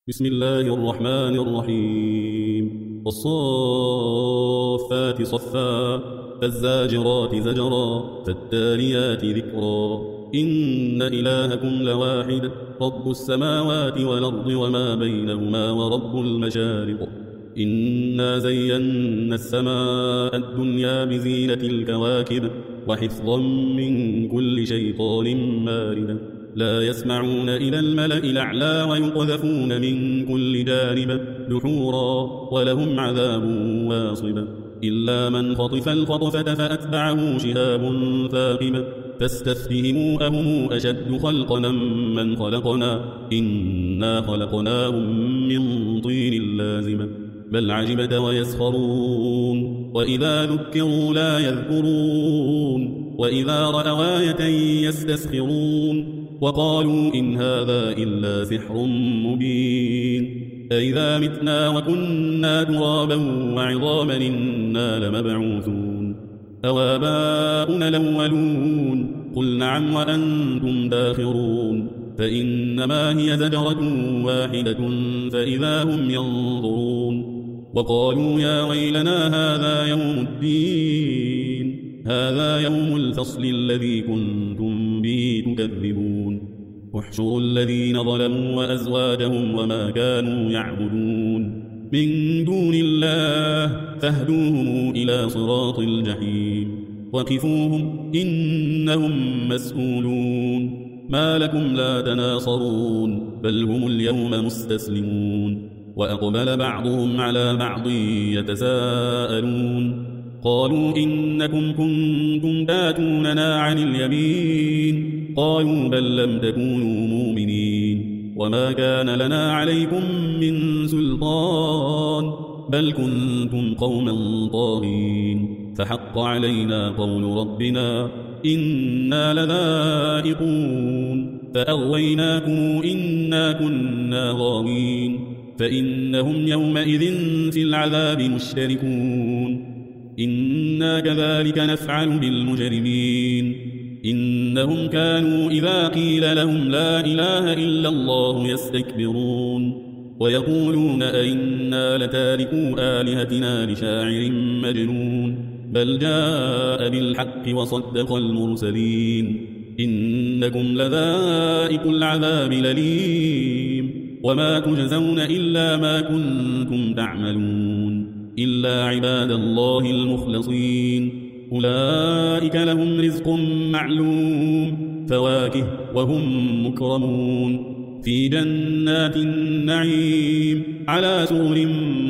بسم الله الرحمن الرحيم والصافات صفا فالزاجرات زجرا فالتاليات ذكرا إن إلهكم لواحد رب السماوات والأرض وما بينهما ورب المشارق إنا زينا السماء الدنيا بزينة الكواكب وحفظا من كل شيطان مارد لا يسمعون إلى الملأ الأعلى ويقذفون من كل جانب دحورا ولهم عذاب واصب إلا من خطف الخطفة فأتبعه شهاب ثاقب فاستفتهموا أهم أشد خلقا من خلقنا إنا خلقناهم من طين لازم بل عجبت ويسخرون وإذا ذكروا لا يذكرون وإذا رأوا آية يستسخرون وقالوا إن هذا إلا سحر مبين أئذا متنا وكنا ترابا وعظاما إنا لمبعوثون أوآباؤنا الأولون قل نعم وأنتم داخرون فإنما هي زجرة واحدة فإذا هم ينظرون وقالوا يا ويلنا هذا يوم الدين هذا يوم الفصل الذي كنتم به تكذبون احشروا الذين ظلموا وأزواجهم وما كانوا يعبدون من دون الله فاهدوهم إلى صراط الجحيم وقفوهم إنهم مسؤولون ما لكم لا تناصرون بل هم اليوم مستسلمون وأقبل بعضهم على بعض يتساءلون قالوا إنكم كنتم تاتوننا عن اليمين قالوا بل لم تكونوا مؤمنين وما كان لنا عليكم من سلطان بل كنتم قوما طاغين فحق علينا قول ربنا إنا لذائقون فأغويناكم إنا كنا غاوين فإنهم يومئذ في العذاب مشتركون إنا كذلك نفعل بالمجرمين إنهم كانوا إذا قيل لهم لا إله إلا الله يستكبرون ويقولون أئنا لتاركوا آلهتنا لشاعر مجنون بل جاء بالحق وصدق المرسلين إنكم لذائق العذاب الأليم وما تجزون إلا ما كنتم تعملون إلا عباد الله المخلصين أولئك لهم رزق معلوم فواكه وهم مكرمون في جنات النعيم على سرر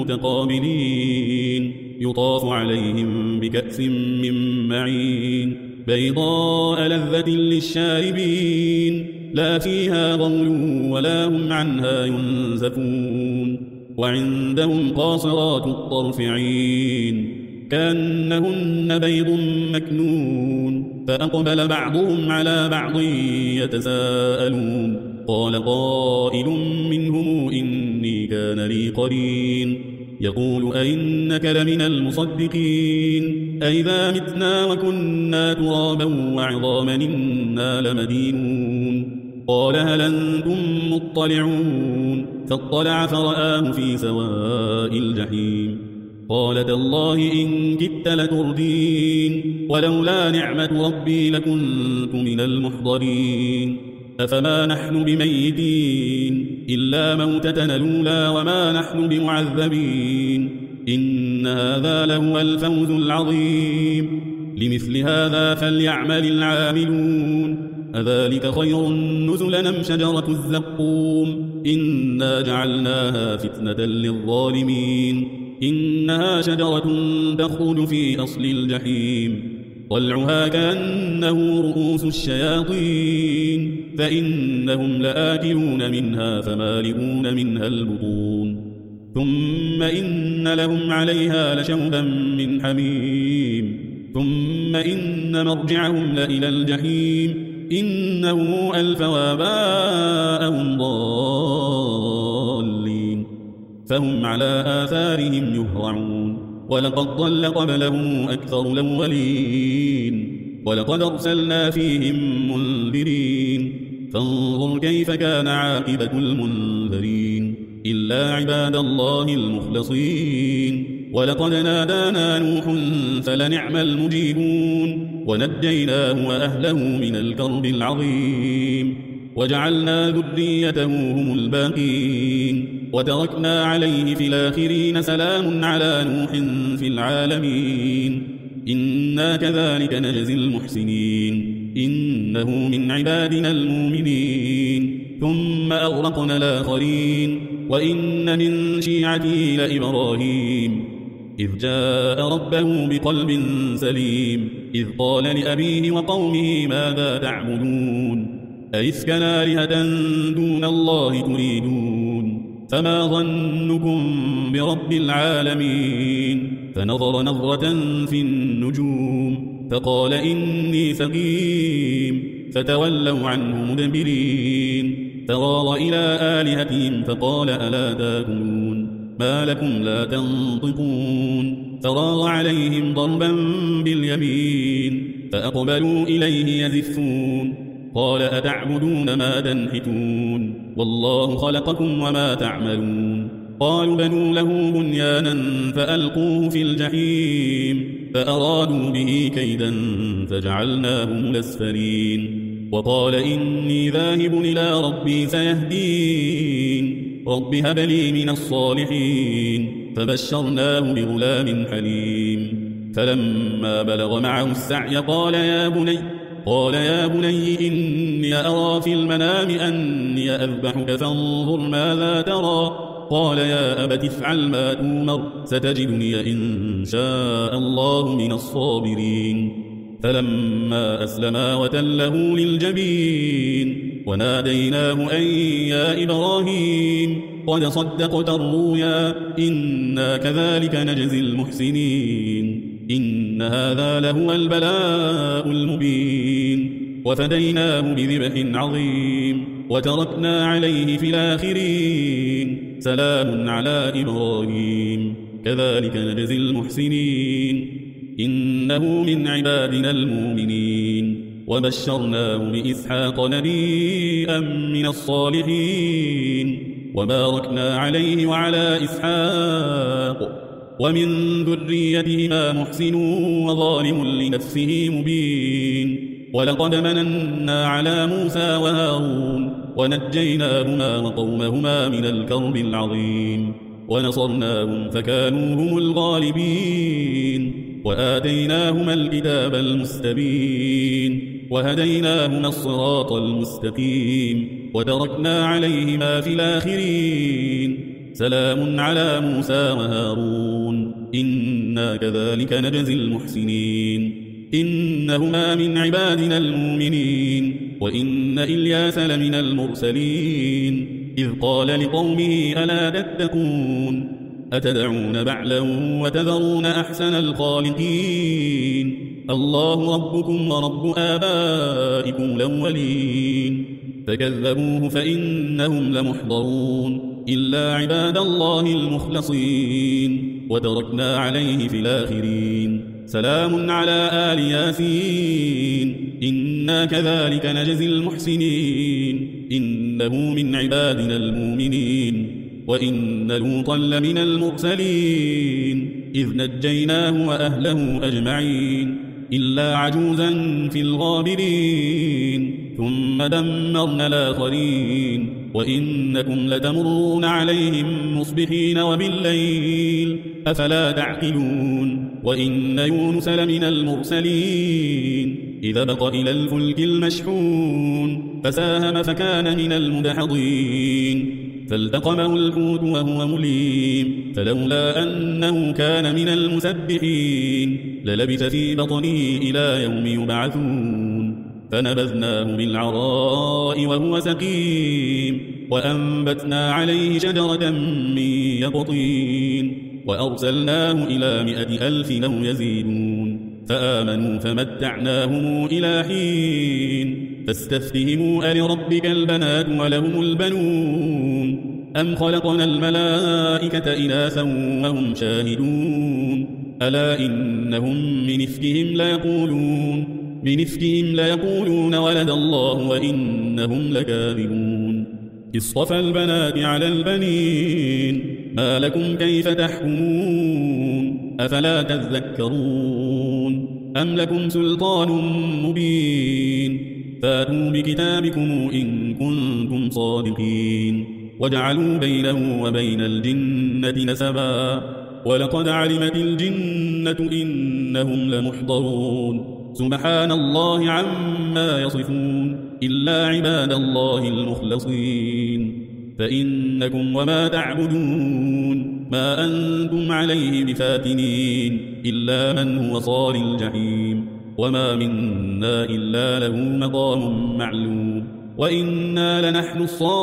متقابلين يطاف عليهم بكأس من معين بيضاء لذة للشاربين لا فيها غول ولا هم عنها ينزفون وعندهم قاصرات الطرف عين كأنهن بيض مكنون فأقبل بعضهم على بعض يتساءلون قال قائل منهم إني كان لي قرين يقول أئنك لمن المصدقين أئذا متنا وكنا ترابا وعظاما إنا لمدينون قال هل أنتم مطلعون فاطلع فرآه في سواء الجحيم قال تالله إن كدت لتردين ولولا نعمة ربي لكنت من المحضرين أفما نحن بميتين إلا موتتنا الأولى وما نحن بمعذبين إن هذا لهو الفوز العظيم لمثل هذا فليعمل العاملون أذلك خير نزلا أم شجرة الزقوم إنا جعلناها فتنة للظالمين إنها شجرة تخرج في أصل الجحيم طلعها كأنه رؤوس الشياطين فإنهم لآكلون منها فمالئون منها البطون ثم إن لهم عليها لشوبا من حميم ثم إن مرجعهم لإلى الجحيم إنهم ألفوا آباءهم ضالين فهم على آثارهم يهرعون ولقد ضل قبلهم أكثر الأولين ولقد أرسلنا فيهم منذرين فانظر كيف كان عاقبة المنذرين إلا عباد الله المخلصين ولقد نادانا نوح فلنعم المجيبون ونجيناه وأهله من الكرب العظيم وجعلنا ذريته هم الباقين وتركنا عليه في الآخرين سلام على نوح في العالمين إنا كذلك نجزي المحسنين إنه من عبادنا المؤمنين ثم أغرقنا الآخرين وإن من شيعته لإبراهيم إذ جاء ربه بقلب سليم إذ قال لأبيه وقومه ماذا تعبدون أئفكا آلهة دون الله تريدون فما ظنكم برب العالمين فنظر نظرة في النجوم فقال إني سقيم فتولوا عنه مدبرين فراغ إلى آلهتهم فقال ألا تاكلون ما لكم لا تنطقون فراغ عليهم ضربا باليمين فأقبلوا إليه يزفون قال أتعبدون ما تنحتون والله خلقكم وما تعملون قالوا بنوا له بنيانا فألقوه في الجحيم فأرادوا به كيدا فجعلناهم الأسفلين وقال إني ذاهب إلى ربي سيهدين رب هب لي من الصالحين فبشرناه بغلام حليم فلما بلغ معه السعي قال يا بني إني أرى في المنام أني أذبحك فانظر ماذا ترى قال يا أبت افعل ما تؤمر ستجدني إن شاء الله من الصابرين فلما أسلما وتله للجبين وناديناه أن يا إبراهيم قد صدقت الرؤيا إنا كذلك نجزي المحسنين إن هذا لهو البلاء المبين وفديناه بذبح عظيم وتركنا عليه في الآخرين سلام على إبراهيم كذلك نجزي المحسنين إنه من عبادنا المؤمنين وبشرناه بإسحاق نبيا من الصالحين وباركنا عليه وعلى إسحاق ومن ذريتهما محسن وظالم لنفسه مبين ولقد مننا على موسى وهارون ونجيناهما وقومهما من الكرب العظيم ونصرناهم فكانوا هم الغالبين وآتيناهما الكتاب المستبين وهديناهما الصراط المستقيم وتركنا عليهما في الآخرين سلام على موسى وهارون إنا كذلك نجزي المحسنين إنهما من عبادنا المؤمنين وإن إلياس لمن المرسلين إذ قال لقومه ألا تتقون أتدعون بعلا وتذرون أحسن الخالقين الله ربكم ورب آبائكم الأولين فكذبوه فإنهم لمحضرون إلا عباد الله المخلصين وتركنا عليه في الآخرين سلام على آل ياسين إنا كذلك نجزي المحسنين إنه من عبادنا المؤمنين وإن لوطا لمن المرسلين إذ نجيناه وأهله أجمعين إلا عجوزا في الغابرين ثم دمرنا الآخرين وإنكم لتمرون عليهم مصبحين وبالليل أفلا تعقلون وإن يونس لمن المرسلين إذا بق إلى الفلك المشحون فساهم فكان من المدحضين فالتقمه الحوت وهو مليم فلولا أنه كان من المسبحين للبث في بطنه إلى يوم يبعثون فنبذناه بالعراء وهو سقيم وأنبتنا عليه شجرة من يقطين وأرسلناه إلى 100,000 أو يزيدون فآمنوا فمتعناهم إلى حين فاستفتهموا ألربك البنات ولهم البنون أم خلقنا الملائكة إناثا وهم شاهدون ألا إنهم من إفكهم ليقولون ولد الله وإنهم لكاذبون اصطفى البنات على البنين ما لكم كيف تحكمون أفلا تذكرون أم لكم سلطان مبين فاتوا بكتابكم إن كنتم صادقين وجعلوا بينه وبين الجنة نسبا ولقد علمت الجنة إنهم لمحضرون سبحان الله عما يصفون إلا عباد الله المخلصين فإنكم وما تعبدون ما أنتم عليه بفاتنين إلا من هو صال الجحيم وما منا إلا له مقام معلوم وإنا لنحن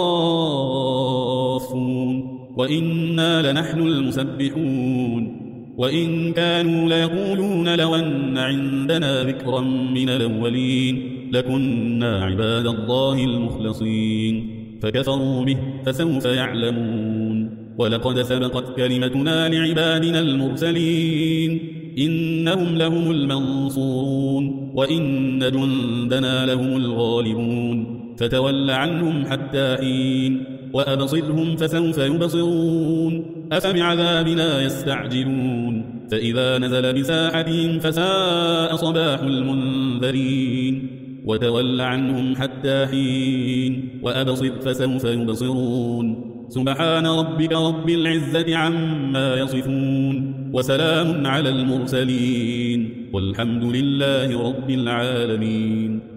الصافون وإنا لنحن المسبحون وإن كانوا ليقولون لو أن عندنا ذكرا من الأولين لكنا عباد الله المخلصين فكفروا به فسوف يعلمون ولقد سبقت كلمتنا لعبادنا المرسلين إنهم لهم المنصورون وإن جندنا لهم الغالبون فتول عنهم حتى حين وأبصرهم فسوف يبصرون أفبعذابنا يستعجلون فإذا نزل بساحتهم فساء صباح المنذرين وتول عنهم حتى حين وأبصر فسوف يبصرون سبحان ربك رب العزة عما يصفون وسلام على المرسلين والحمد لله رب العالمين.